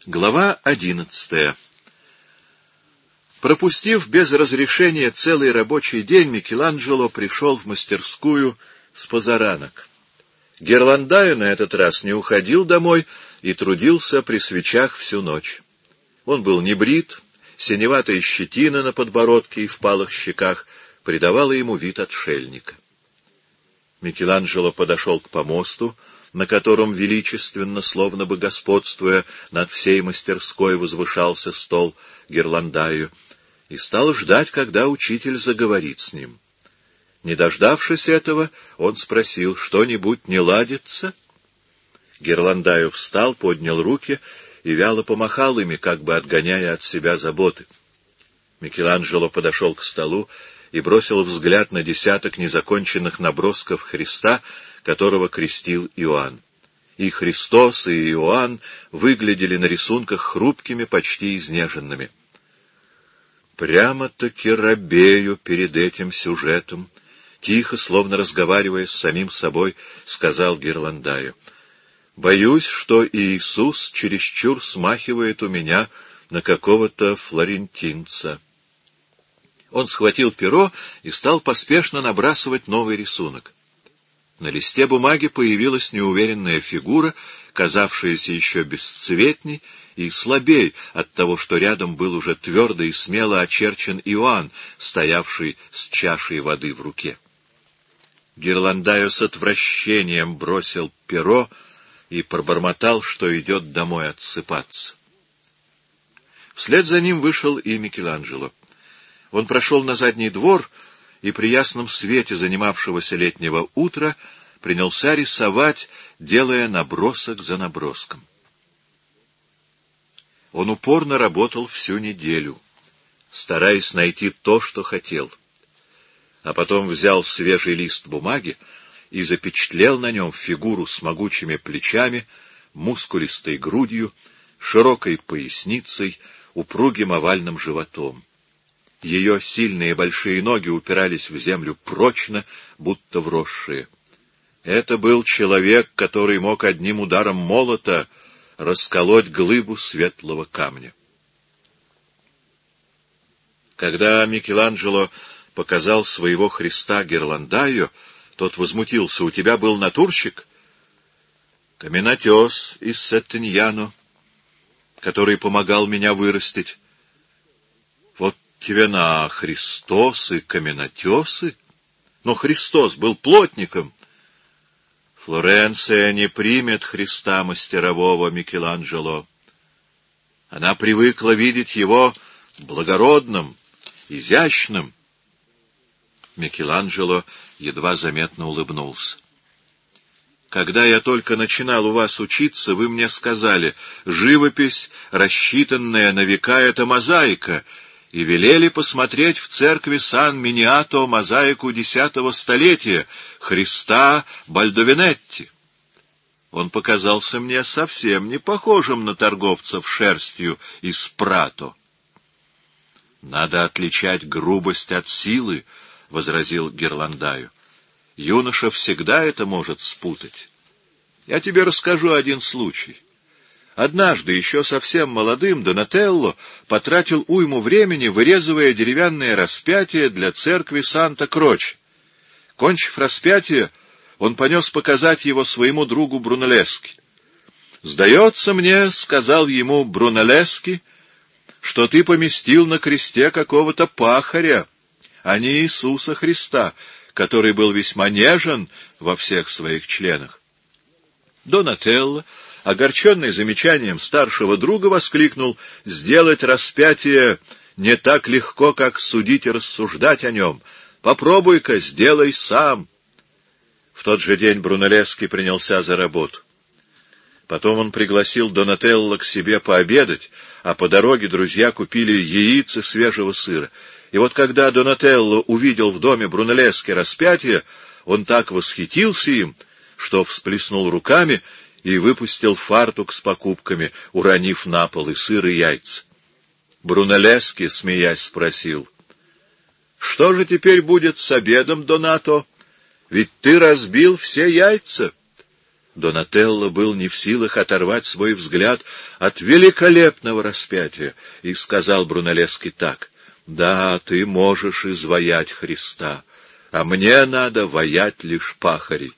Глава 11. Пропустив без разрешения целый рабочий день, Микеланджело пришел в мастерскую с позаранок. Герландаю на этот раз не уходил домой и трудился при свечах всю ночь. Он был не брит, синеватая щетина на подбородке и впалых щеках придавала ему вид отшельника. Микеланджело подошел к помосту, на котором величественно, словно бы господствуя над всей мастерской, возвышался стол Герландаю, и стал ждать, когда учитель заговорит с ним. Не дождавшись этого, он спросил: «Что-нибудь не ладится?» Герландаю встал, поднял руки и вяло помахал ими, как бы отгоняя от себя заботы. Микеланджело подошел к столу и бросил взгляд на десяток незаконченных набросков Христа, которого крестил Иоанн. И Христос, и Иоанн выглядели на рисунках хрупкими, почти изнеженными. «Прямо-таки робею перед этим сюжетом», — тихо, словно разговаривая с самим собой, сказал Герландаю. «Боюсь, что Иисус чересчур смахивает у меня на какого-то флорентинца». Он схватил перо и стал поспешно набрасывать новый рисунок. На листе бумаги появилась неуверенная фигура, казавшаяся еще бесцветней и слабей от того, что рядом был уже твердо и смело очерчен Иоанн, стоявший с чашей воды в руке. Герландаю с отвращением бросил перо и пробормотал, что идет домой отсыпаться. Вслед за ним вышел и Микеланджело. Он прошел на задний двор и при ясном свете занимавшегося летнего утра принялся рисовать, делая набросок за наброском. Он упорно работал всю неделю, стараясь найти то, что хотел, а потом взял свежий лист бумаги и запечатлел на нем фигуру с могучими плечами, мускулистой грудью, широкой поясницей, упругим овальным животом. Ее сильные большие ноги упирались в землю прочно, будто вросшие. Это был человек, который мог одним ударом молота расколоть глыбу светлого камня. Когда Микеланджело показал своего Христа Герландаю, тот возмутился: «У тебя был натурщик?» «Каменотес из Сеттиньяно, который помогал меня вырастить». «Вот тебе на Христос и каменотесы? Но Христос был плотником». «Флоренция не примет Христа мастерового, Микеланджело. Она привыкла видеть его благородным, изящным». Микеланджело едва заметно улыбнулся. «Когда я только начинал у вас учиться, вы мне сказали: живопись, рассчитанная на века, — это мозаика, и велели посмотреть в церкви Сан-Миниато мозаику X столетия Христа Бальдовинетти. Он показался мне совсем не похожим на торговцев шерстью из Прато». «Надо отличать грубость от силы», — возразил Герландаю. «Юноша всегда это может спутать. Я тебе расскажу один случай. Однажды, еще совсем молодым, Донателло потратил уйму времени, вырезывая деревянное распятие для церкви Санта-Кроче. Кончив распятие, он понес показать его своему другу Брунеллески. «Сдается мне, — сказал ему Брунеллески, — что ты поместил на кресте какого-то пахаря, а не Иисуса Христа, который был весьма нежен во всех своих членах». Донателло, огорченный замечанием старшего друга, воскликнул: «Сделать распятие не так легко, как судить и рассуждать о нем. Попробуй-ка, сделай сам». В тот же день Брунеллески принялся за работу. Потом он пригласил Донателло к себе пообедать, а по дороге друзья купили яиц и свежего сыра. И вот когда Донателло увидел в доме Брунеллески распятие, он так восхитился им, что всплеснул руками и выпустил фартук с покупками, уронив на пол и сыр, и яйца. Брунеллески, смеясь, спросил: «Что же теперь будет с обедом, Донато? Ведь ты разбил все яйца». Донателло был не в силах оторвать свой взгляд от великолепного распятия и сказал Брунеллески так: «Да, ты можешь изваять Христа, а мне надо ваять лишь пахарей».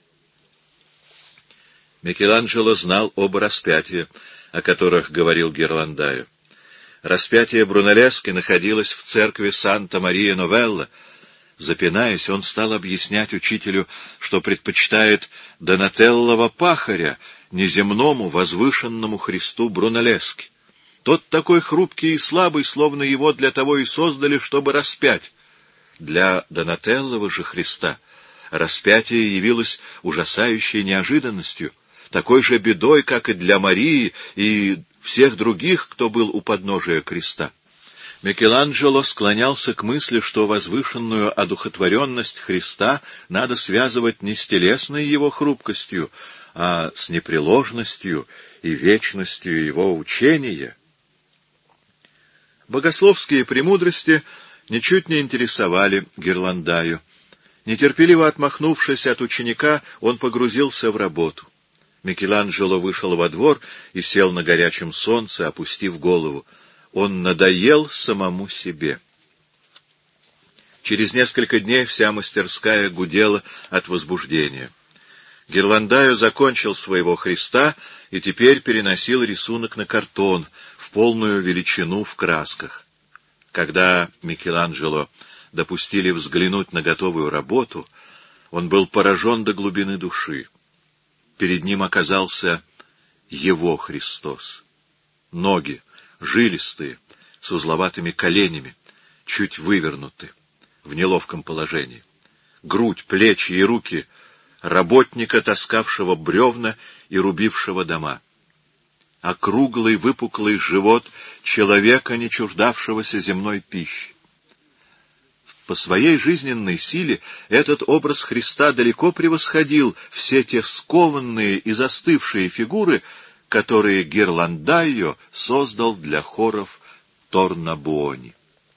Микеланджело знал оба распятия, о которых говорил Герландаю. Распятие Брунеллески находилось в церкви Санта-Мария-Новелла. Запинаясь, он стал объяснять учителю, что предпочитает Донателлова пахаря неземному возвышенному Христу Брунеллески. Тот такой хрупкий и слабый, словно его для того и создали, чтобы распять. Для Донателлова же Христа распятие явилось ужасающей неожиданностью, такой же бедой, как и для Марии и всех других, кто был у подножия креста. Микеланджело склонялся к мысли, что возвышенную одухотворенность Христа надо связывать не с телесной его хрупкостью, а с непреложностью и вечностью его учения. Богословские премудрости ничуть не интересовали Герландаю. Нетерпеливо отмахнувшись от ученика, он погрузился в работу. Микеланджело вышел во двор и сел на горячем солнце, опустив голову. Он надоел самому себе. Через несколько дней вся мастерская гудела от возбуждения. Герландаю закончил своего Христа и теперь переносил рисунок на картон в полную величину в красках. Когда Микеланджело допустили взглянуть на готовую работу, он был поражен до глубины души. Перед ним оказался его Христос. Ноги жилистые, с узловатыми коленями, чуть вывернуты, в неловком положении. Грудь, плечи и руки работника, таскавшего бревна и рубившего дома. Округлый выпуклый живот человека, не чуждавшегося земной пищи. По своей жизненной силе этот образ Христа далеко превосходил все те скованные и застывшие фигуры, которые Герландайо создал для хоров Торнабуони.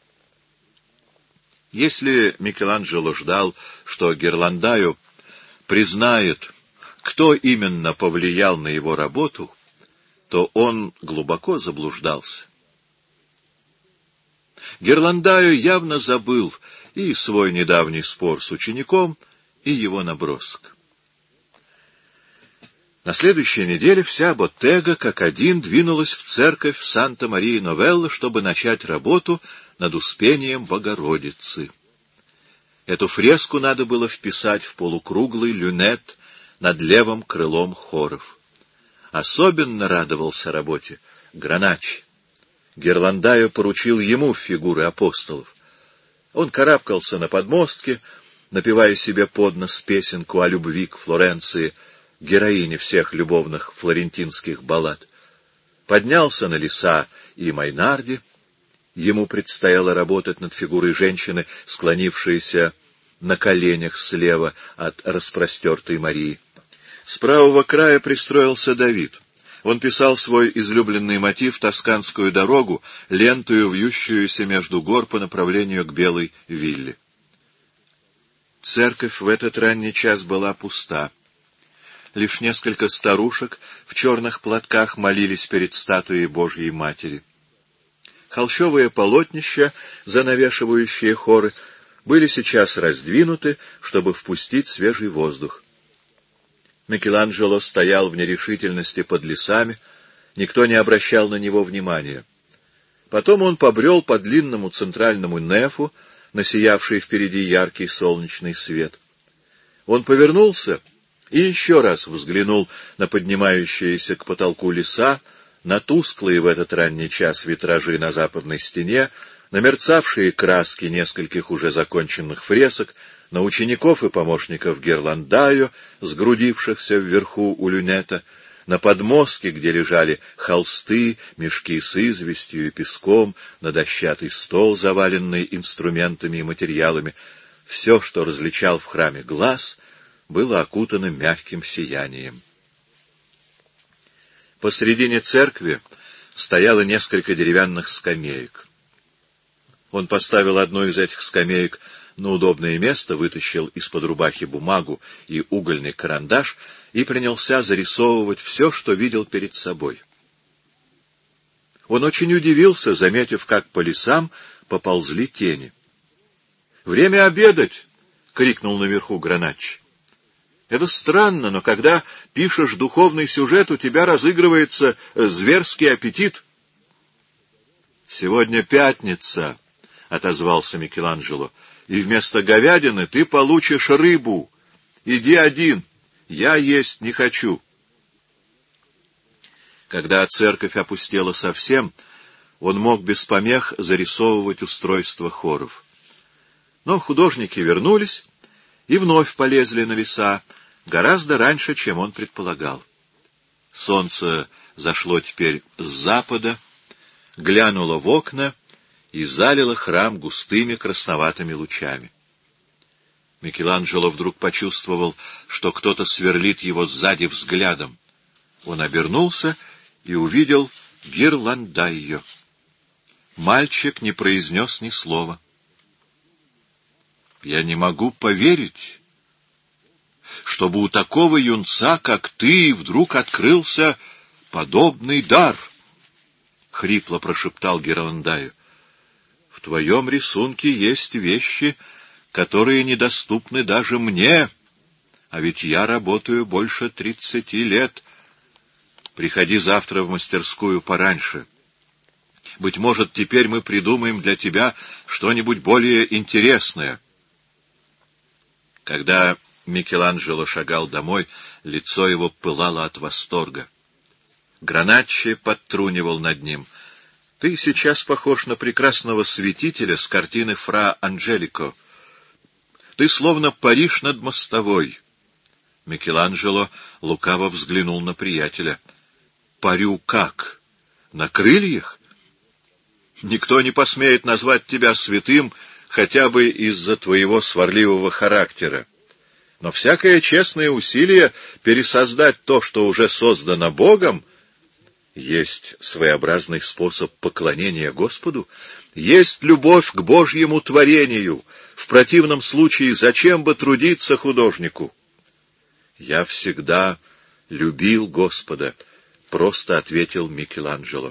Если Микеланджело ждал, что Герландайо признает, кто именно повлиял на его работу, то он глубоко заблуждался. Герландайо явно забыл и свой недавний спор с учеником, и его набросок. На следующей неделе вся Боттега как один двинулась в церковь Санта-Мария-Новелла, чтобы начать работу над Успением Богородицы. Эту фреску надо было вписать в полукруглый люнет над левым крылом хоров. Особенно радовался работе Граначи. Герландайо поручил ему фигуры апостолов. Он карабкался на подмостке, напевая себе под нос песенку о любви к Флоренции, героине всех любовных флорентинских баллад. Поднялся на Лиса и Майнарди. Ему предстояло работать над фигурой женщины, склонившейся на коленях слева от распростертой Марии. С правого края пристроился Давид. Он писал свой излюбленный мотив «Тосканскую дорогу», лентою, вьющуюся между гор по направлению к Белой Вилле. Церковь в этот ранний час была пуста. Лишь несколько старушек в черных платках молились перед статуей Божьей Матери. Холщовые полотнища, занавешивающие хоры, были сейчас раздвинуты, чтобы впустить свежий воздух. Микеланджело стоял в нерешительности под лесами, никто не обращал на него внимания. Потом он побрел по длинному центральному нефу, насиявший впереди яркий солнечный свет. Он повернулся и еще раз взглянул на поднимающиеся к потолку леса, на тусклые в этот ранний час витражи на западной стене, на мерцавшие краски нескольких уже законченных фресок, на учеников и помощников Герландайо, сгрудившихся вверху у люнета, на подмостке, где лежали холсты, мешки с известью и песком, на дощатый стол, заваленный инструментами и материалами. Все, что различал в храме глаз, было окутано мягким сиянием. Посредине церкви стояло несколько деревянных скамеек. Он поставил одну из этих скамеек на удобное место, вытащил из-под рубахи бумагу и угольный карандаш и принялся зарисовывать все, что видел перед собой. Он очень удивился, заметив, как по лесам поползли тени. — Время обедать! — крикнул наверху Граначчи. — Это странно, но когда пишешь духовный сюжет, у тебя разыгрывается зверский аппетит. — Сегодня пятница, — отозвался Микеланджело, — и вместо говядины ты получишь рыбу. Иди один, я есть не хочу. Когда церковь опустела совсем, он мог без помех зарисовывать устройство хоров. Но художники вернулись и вновь полезли на леса, гораздо раньше, чем он предполагал. Солнце зашло теперь с запада, глянуло в окна и залило храм густыми красноватыми лучами. Микеланджело вдруг почувствовал, что кто-то сверлит его сзади взглядом. Он обернулся и увидел Гирландайо. Мальчик не произнес ни слова. — Я не могу поверить, чтобы у такого юнца, как ты, вдруг открылся подобный дар, — хрипло прошептал Гирландайо. — В твоем рисунке есть вещи, которые недоступны даже мне, а ведь я работаю больше 30 лет. Приходи завтра в мастерскую пораньше. Быть может, теперь мы придумаем для тебя что-нибудь более интересное. Когда Микеланджело шагал домой, лицо его пылало от восторга. Граначчи подтрунивал над ним. — Ты сейчас похож на прекрасного святителя с картины Фра Анджелико. Ты словно паришь над мостовой. Микеланджело лукаво взглянул на приятеля. — Парю как? На крыльях? Никто не посмеет назвать тебя святым хотя бы из-за твоего сварливого характера. Но всякое честное усилие пересоздать то, что уже создано Богом, есть своеобразный способ поклонения Господу, есть любовь к Божьему творению. В противном случае зачем бы трудиться художнику? Я всегда любил Господа, — просто ответил Микеланджело.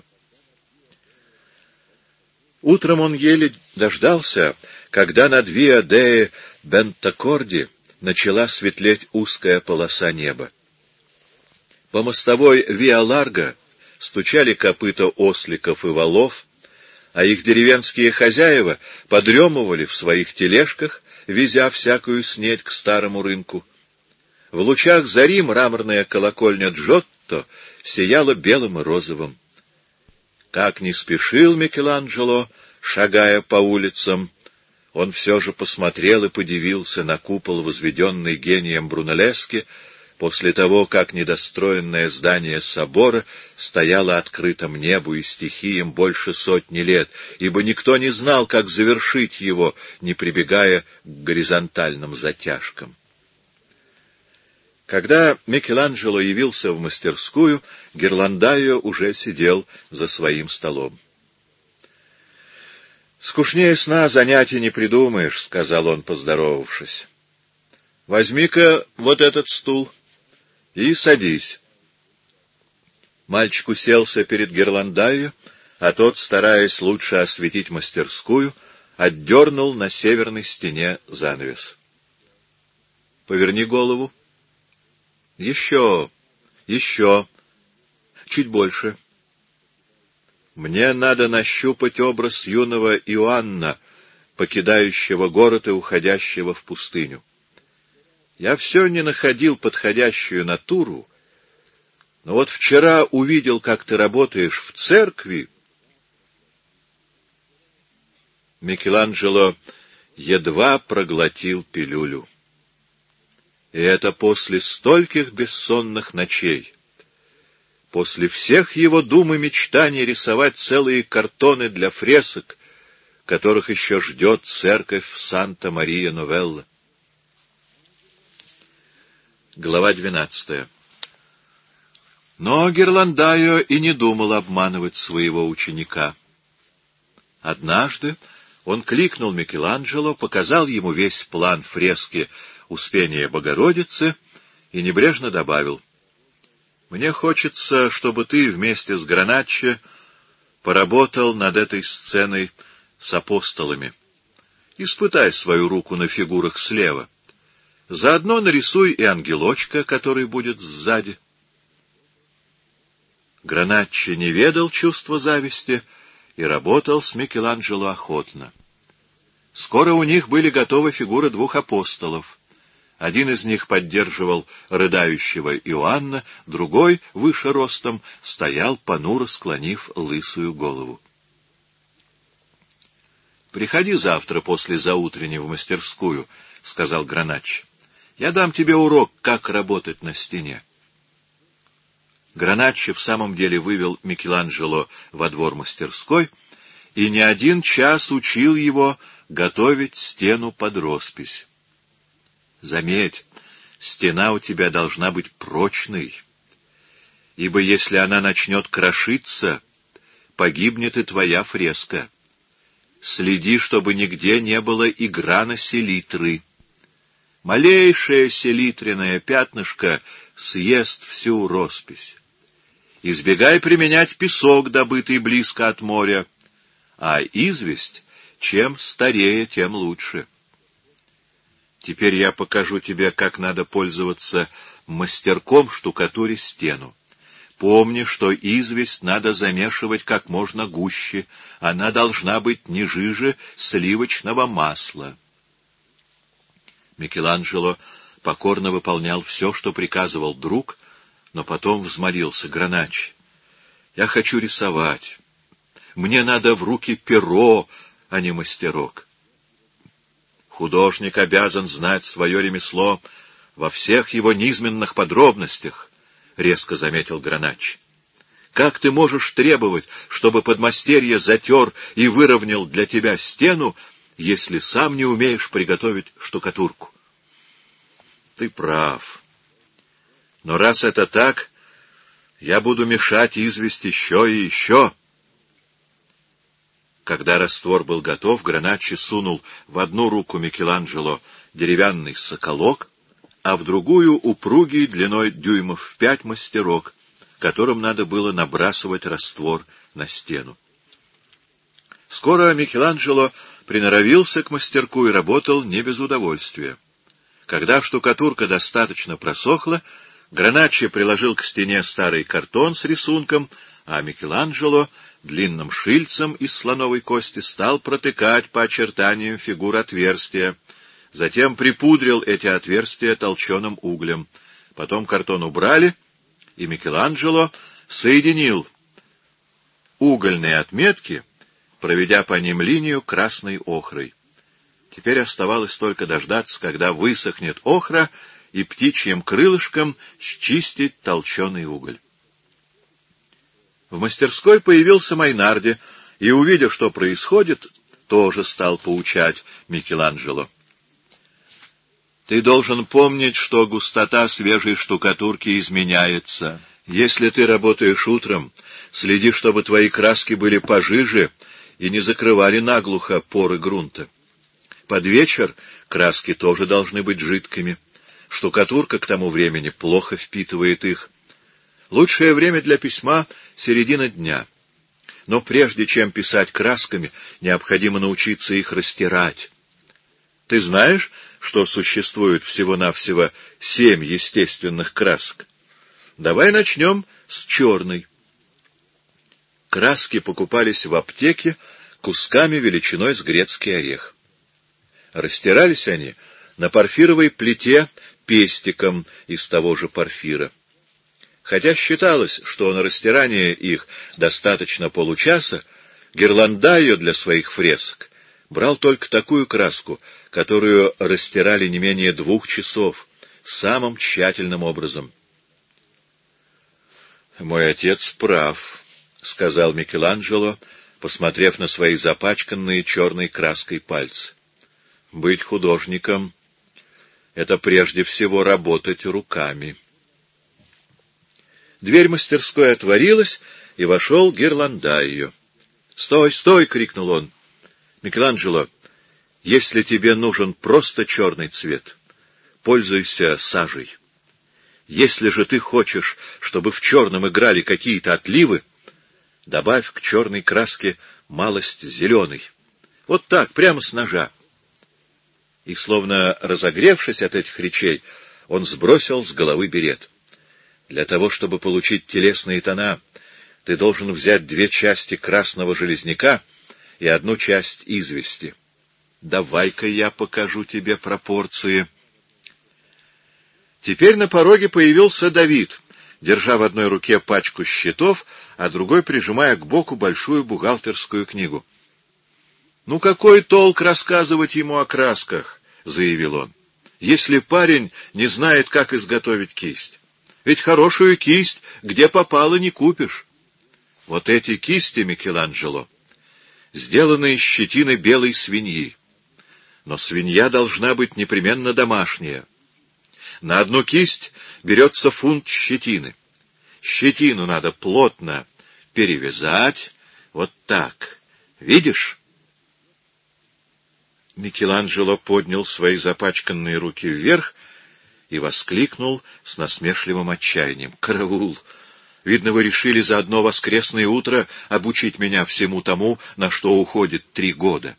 Утром он еле дождался, когда над Виа де Бентакорди начала светлеть узкая полоса неба. По мостовой Виа Ларго стучали копыта осликов и волов, а их деревенские хозяева подремывали в своих тележках, везя всякую снедь к старому рынку. В лучах зари мраморная колокольня Джотто сияла белым и розовым. Как ни спешил Микеланджело, шагая по улицам, он все же посмотрел и подивился на купол, возведенный гением Брунеллески, после того, как недостроенное здание собора стояло открытым небу и стихиям больше 100 лет, ибо никто не знал, как завершить его, не прибегая к горизонтальным затяжкам. Когда Микеланджело явился в мастерскую, Гирландайо уже сидел за своим столом. — Скучнее сна занятий не придумаешь, — сказал он, поздоровавшись. — Возьми-ка вот этот стул и садись. Мальчик уселся перед Гирландайо, а тот, стараясь лучше осветить мастерскую, отдернул на северной стене занавес. — Поверни голову. — Еще, еще, чуть больше. Мне надо нащупать образ юного Иоанна, покидающего город и уходящего в пустыню. Я все не находил подходящую натуру, но вот вчера увидел, как ты работаешь в церкви. Микеланджело едва проглотил пилюлю. И это после стольких бессонных ночей, после всех его дум и мечтаний рисовать целые картоны для фресок, которых еще ждет церковь Санта-Мария-Новелла. Глава 12. Но Гирландайо и не думал обманывать своего ученика. Однажды Он кликнул Микеланджело, показал ему весь план фрески «Успения Богородицы» и небрежно добавил: «Мне хочется, чтобы ты вместе с Граначчо поработал над этой сценой с апостолами. Испытай свою руку на фигурах слева. Заодно нарисуй и ангелочка, который будет сзади». Граначчо не ведал чувства зависти и работал с Микеланджело охотно. Скоро у них были готовы фигуры двух апостолов. Один из них поддерживал рыдающего Иоанна, другой, выше ростом, стоял, понуро склонив лысую голову. «Приходи завтра после заутренней в мастерскую», — сказал Граначчо. «Я дам тебе урок, как работать на стене». Граначчо в самом деле вывел Микеланджело во двор мастерской и не один час учил его готовить стену под роспись. «Заметь, стена у тебя должна быть прочной, ибо если она начнет крошиться, погибнет и твоя фреска. Следи, чтобы нигде не было и грана селитры. Малейшее селитряное пятнышко съест всю роспись. Избегай применять песок, добытый близко от моря, а известь, чем старее, тем лучше. Теперь я покажу тебе, как надо пользоваться мастерком штукатурить стену. Помни, что известь надо замешивать как можно гуще, она должна быть не жиже сливочного масла». Микеланджело покорно выполнял все, что приказывал друг, но потом взмолился: «Граначчо, я хочу рисовать. Мне надо в руки перо, а не мастерок». «Художник обязан знать свое ремесло во всех его низменных подробностях», — резко заметил Граначчо. «Как ты можешь требовать, чтобы подмастерье затер и выровнял для тебя стену, если сам не умеешь приготовить штукатурку?» «Ты прав. Но раз это так, я буду мешать известь еще и еще». Когда раствор был готов, Граначчо сунул в одну руку Микеланджело деревянный соколок, а в другую упругий длиной дюймов в 5 мастерок, которым надо было набрасывать раствор на стену. Скоро Микеланджело приноровился к мастерку и работал не без удовольствия. Когда штукатурка достаточно просохла, Граначчо приложил к стене старый картон с рисунком, а Микеланджело длинным шильцем из слоновой кости стал протыкать по очертаниям фигур отверстия, затем припудрил эти отверстия толченым углем. Потом картон убрали, и Микеланджело соединил угольные отметки, проведя по ним линию красной охрой. Теперь оставалось только дождаться, когда высохнет охра, и птичьим крылышком счистить толченый уголь. В мастерской появился Майнарди, и, увидев, что происходит, тоже стал поучать Микеланджело. «Ты должен помнить, что густота свежей штукатурки изменяется. Если ты работаешь утром, следи, чтобы твои краски были пожиже и не закрывали наглухо поры грунта. Под вечер краски тоже должны быть жидкими. Штукатурка к тому времени плохо впитывает их. Лучшее время для письма — середина дня. Но прежде чем писать красками, необходимо научиться их растирать. Ты знаешь, что существует всего-навсего 7 естественных красок? Давай начнем с черной. Краски покупались в аптеке кусками величиной с грецкий орех. Растирались они на порфировой плите пестиком из того же порфира. Хотя считалось, что на растирание их достаточно получаса, Гирландайо для своих фресок брал только такую краску, которую растирали не менее 2 часов, самым тщательным образом. «Мой отец прав», — сказал Микеланджело, посмотрев на свои запачканные черной краской пальцы. «Быть художником — это прежде всего работать руками». Дверь мастерской отворилась, и вошел Гирландайо. «Стой, стой!» — крикнул он. Микеланджело, если тебе нужен просто черный цвет, пользуйся сажей. Если же ты хочешь, чтобы в черном играли какие-то отливы, добавь к черной краске малость зеленой. Вот так, прямо с ножа. И, словно разогревшись от этих речей, он сбросил с головы берет. Для того, чтобы получить телесные тона, ты должен взять 2 части красного железняка и 1 часть извести. Давай-ка я покажу тебе пропорции. Теперь на пороге появился Давид, держа в одной руке пачку счетов, а другой прижимая к боку большую бухгалтерскую книгу. — Ну какой толк рассказывать ему о красках? — заявил он. — Если парень не знает, как изготовить кисть. Ведь хорошую кисть где попало не купишь. Вот эти кисти, Микеланджело, сделаны из щетины белой свиньи. Но свинья должна быть непременно домашняя. На 1 кисть берется фунт щетины. Щетину надо плотно перевязать. Вот так. Видишь? Микеланджело поднял свои запачканные руки вверх и воскликнул с насмешливым отчаянием. «Караул! Видно, вы решили за одно воскресное утро обучить меня всему тому, на что уходит 3 года».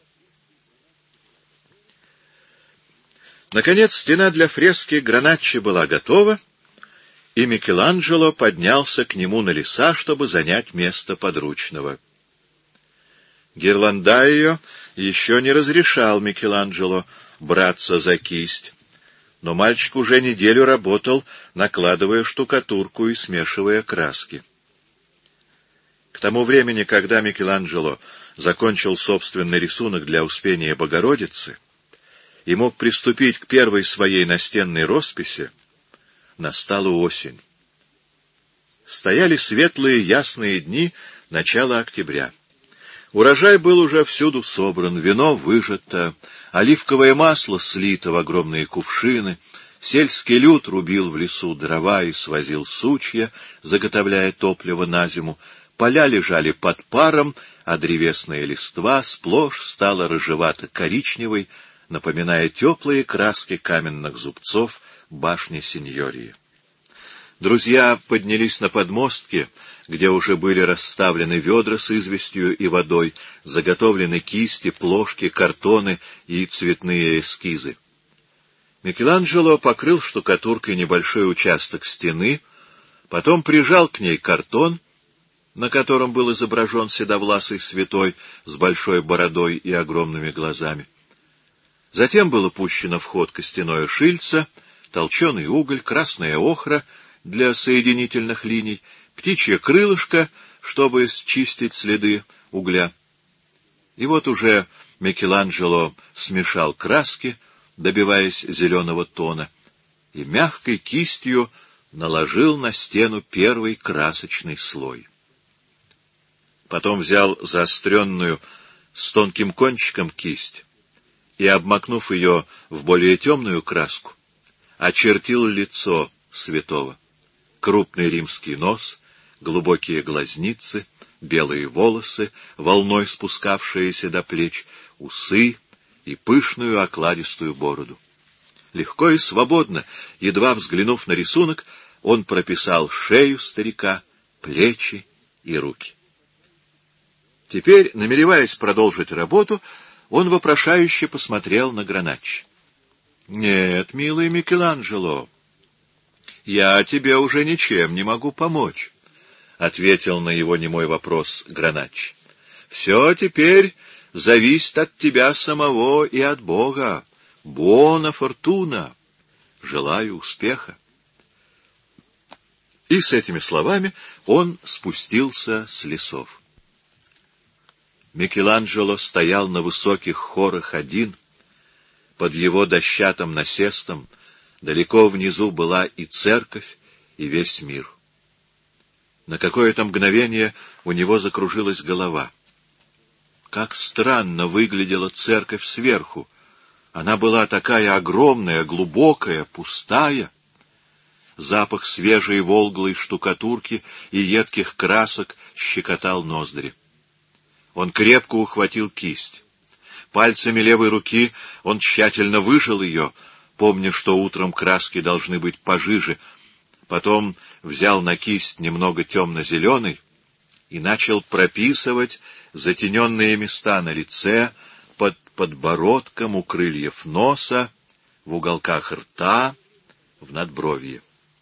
Наконец, стена для фрески Граначчи была готова, и Микеланджело поднялся к нему на леса, чтобы занять место подручного. Гирландайо еще не разрешал Микеланджело браться за кисть, но мальчик уже неделю работал, накладывая штукатурку и смешивая краски. К тому времени, когда Микеланджело закончил собственный рисунок для Успения Богородицы и мог приступить к первой своей настенной росписи, настала осень. Стояли светлые ясные дни начала октября. Урожай был уже всюду собран, вино выжато, оливковое масло слито в огромные кувшины, сельский люд рубил в лесу дрова и свозил сучья, заготовляя топливо на зиму, поля лежали под паром, а древесная листва сплошь стала рыжевато-коричневой, напоминая теплые краски каменных зубцов башни Синьории. Друзья поднялись на подмостки, где уже были расставлены ведра с известью и водой, заготовлены кисти, плошки, картоны и цветные эскизы. Микеланджело покрыл штукатуркой небольшой участок стены, потом прижал к ней картон, на котором был изображен седовласый святой с большой бородой и огромными глазами. Затем было пущено в ход костяное шильце, толченый уголь, красная охра для соединительных линий, птичье крылышко, чтобы счистить следы угля. И вот уже Микеланджело смешал краски, добиваясь зеленого тона, и мягкой кистью наложил на стену первый красочный слой. Потом взял заостренную с тонким кончиком кисть и, обмакнув ее в более темную краску, очертил лицо святого. Крупный римский нос, глубокие глазницы, белые волосы, волной спускавшиеся до плеч, усы и пышную окладистую бороду. Легко и свободно, едва взглянув на рисунок, он прописал шею старика, плечи и руки. Теперь, намереваясь продолжить работу, он вопрошающе посмотрел на Граначчи. — Нет, милый Микеланджело, я тебе уже ничем не могу помочь, — ответил на его немой вопрос Граначчи. — Все теперь зависит от тебя самого и от Бога. Буона фортуна. Желаю успеха. И с этими словами он спустился с лесов. Микеланджело стоял на высоких хорах один. Под его дощатым насестом далеко внизу была и церковь, и весь мир. На какое-то мгновение у него закружилась голова. Как странно выглядела церковь сверху. Она была такая огромная, глубокая, пустая. Запах свежей волглой штукатурки и едких красок щекотал ноздри. Он крепко ухватил кисть. Пальцами левой руки он тщательно выжал ее, помня, что утром краски должны быть пожиже. Потом взял на кисть немного темно-зеленый и начал прописывать затененные места на лице, под подбородком, у крыльев носа, в уголках рта, в надбровье.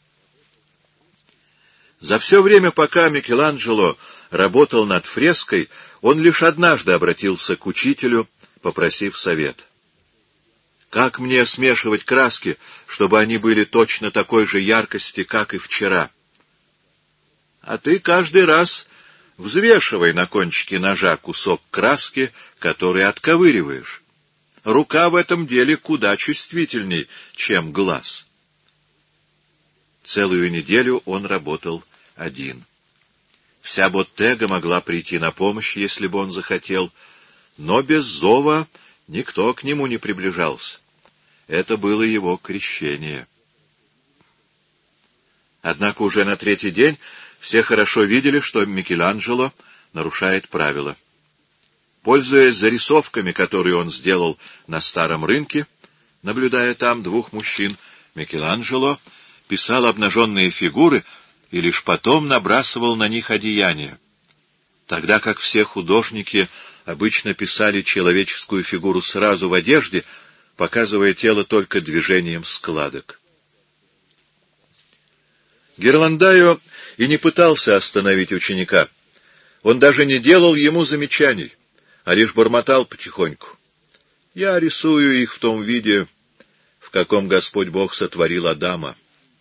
За все время, пока Микеланджело работал над фреской, он лишь однажды обратился к учителю, попросив совет. «Как мне смешивать краски, чтобы они были точно такой же яркости, как и вчера?» «А ты каждый раз взвешивай на кончике ножа кусок краски, который отковыриваешь. Рука в этом деле куда чувствительней, чем глаз». Целую неделю он работал один. Вся Боттега могла прийти на помощь, если бы он захотел, но без зова никто к нему не приближался. Это было его крещение. Однако уже на третий день все хорошо видели, что Микеланджело нарушает правила. Пользуясь зарисовками, которые он сделал на старом рынке, наблюдая там двух мужчин, Микеланджело писал обнаженные фигуры и лишь потом набрасывал на них одеяния, тогда как все художники обычно писали человеческую фигуру сразу в одежде, показывая тело только движением складок. Герландайо и не пытался остановить ученика. Он даже не делал ему замечаний, а лишь бормотал потихоньку: «Я рисую их в том виде, в каком Господь Бог сотворил Адама».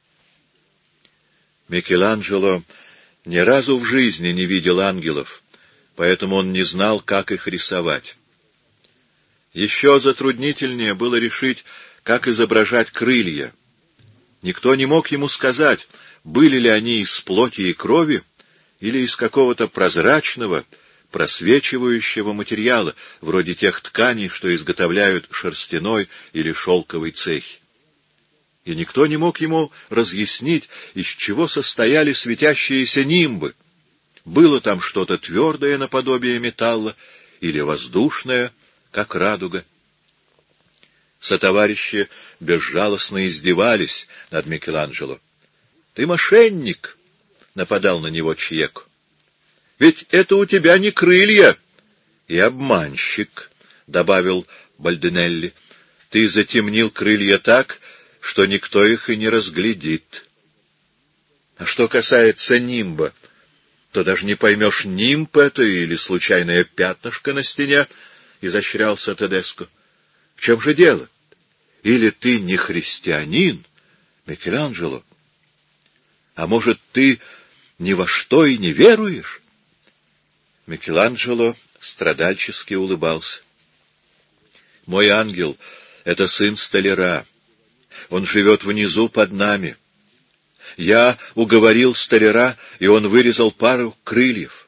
Микеланджело ни разу в жизни не видел ангелов, поэтому он не знал, как их рисовать. Еще затруднительнее было решить, как изображать крылья. Никто не мог ему сказать, были ли они из плоти и крови или из какого-то прозрачного, просвечивающего материала, вроде тех тканей, что изготовляют шерстяной или шелковый цехи. И никто не мог ему разъяснить, из чего состояли светящиеся нимбы. Было там что-то твердое наподобие металла или воздушное, как радуга. Сотоварищи безжалостно издевались над Микеланджело. «Ты мошенник!» — нападал на него Чьеко. «Ведь это у тебя не крылья!» «И обманщик!» — добавил Бальдинелли. «Ты затемнил крылья так, что никто их и не разглядит. А что касается нимба, то даже не поймешь, нимб это или случайное пятнышко на стене», — изощрялся Тедеско. «В чем же дело? Или ты не христианин, Микеланджело? А может, ты ни во что и не веруешь?» Микеланджело страдальчески улыбался. «Мой ангел — это сын столяра. Он живет внизу под нами. Я уговорил столяра, и он вырезал пару крыльев».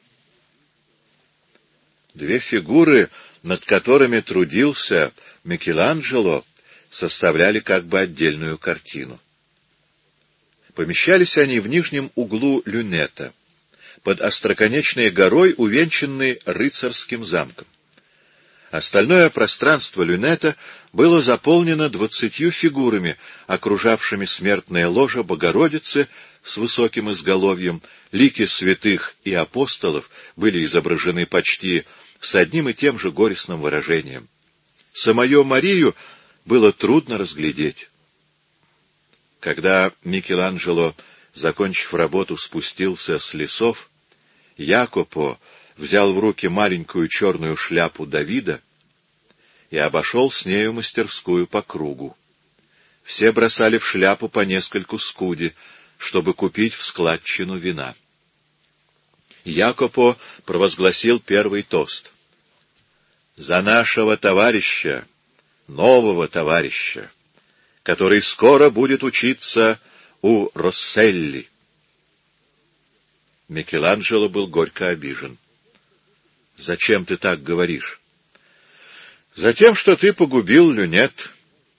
Две фигуры, над которыми трудился Микеланджело, составляли как бы отдельную картину. Помещались они в нижнем углу люнета, под остроконечной горой, увенчанной рыцарским замком. Остальное пространство люнета было заполнено 20 фигурами, окружавшими смертное ложе Богородицы с высоким изголовьем. Лики святых и апостолов были изображены почти с одним и тем же горестным выражением. Самую Марию было трудно разглядеть. Когда Микеланджело, закончив работу, спустился с лесов, Якопо взял в руки маленькую черную шляпу Давида и обошел с нею мастерскую по кругу. Все бросали в шляпу по нескольку скуди, чтобы купить в складчину вина. Якопо провозгласил первый тост: «За нашего товарища, нового товарища, который скоро будет учиться у Росселли». Микеланджело был горько обижен. «Зачем ты так говоришь?» «Затем, что ты погубил люнет».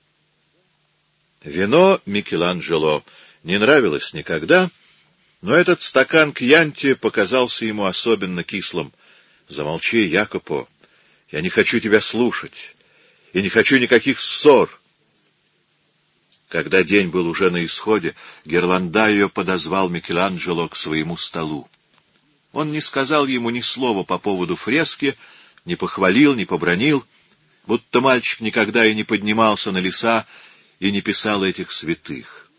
Вино Микеланджело не нравилось никогда, но этот стакан Кьянти показался ему особенно кислым. «Замолчи, Якопо. Я не хочу тебя слушать и не хочу никаких ссор. Когда день был уже на исходе, Герландайо подозвал Микеланджело к своему столу. Он не сказал ему ни слова по поводу фрески, не похвалил, не побранил, будто мальчик никогда и не поднимался на леса и не писал этих святых.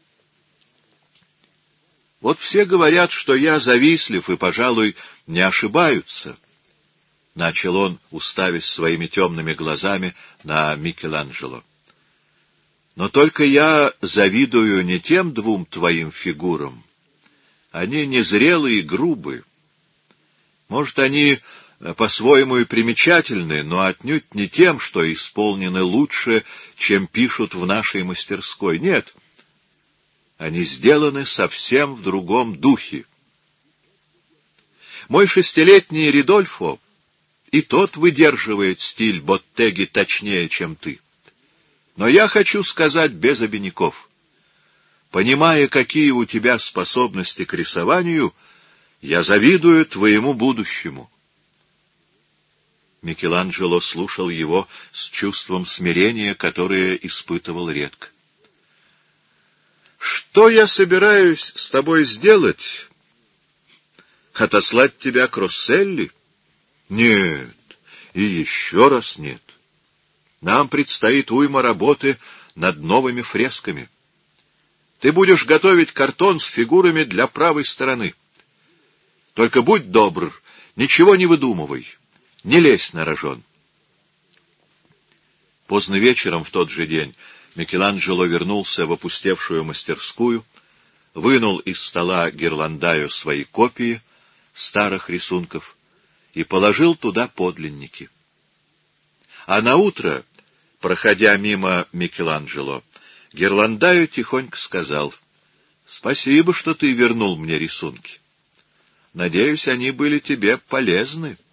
Вот все говорят, что я завистлив и, пожалуй, не ошибаются, — начал он, уставясь своими темными глазами на Микеланджело. Но только я завидую не тем двум твоим фигурам. Они незрелые и грубые. Может, они по-своему и примечательны, но отнюдь не тем, что исполнены лучше, чем пишут в нашей мастерской. Нет, они сделаны совсем в другом духе. Мой 6-летний Ридольфо и тот выдерживает стиль Боттеги точнее, чем ты. Но я хочу сказать без обиняков. Понимая, какие у тебя способности к рисованию, я завидую твоему будущему. Микеланджело слушал его с чувством смирения, которое испытывал редко. Что я собираюсь с тобой сделать? Отослать тебя к Росселли? Нет, и еще раз нет. Нам предстоит уйма работы над новыми фресками. Ты будешь готовить картон с фигурами для правой стороны. Только будь добр, ничего не выдумывай, не лезь на рожон. Поздно вечером в тот же день Микеланджело вернулся в опустевшую мастерскую, вынул из стола Герландайо свои копии старых рисунков и положил туда подлинники. А наутро, проходя мимо Микеланджело, Герландайо тихонько сказал: «Спасибо, что ты вернул мне рисунки. Надеюсь, они были тебе полезны».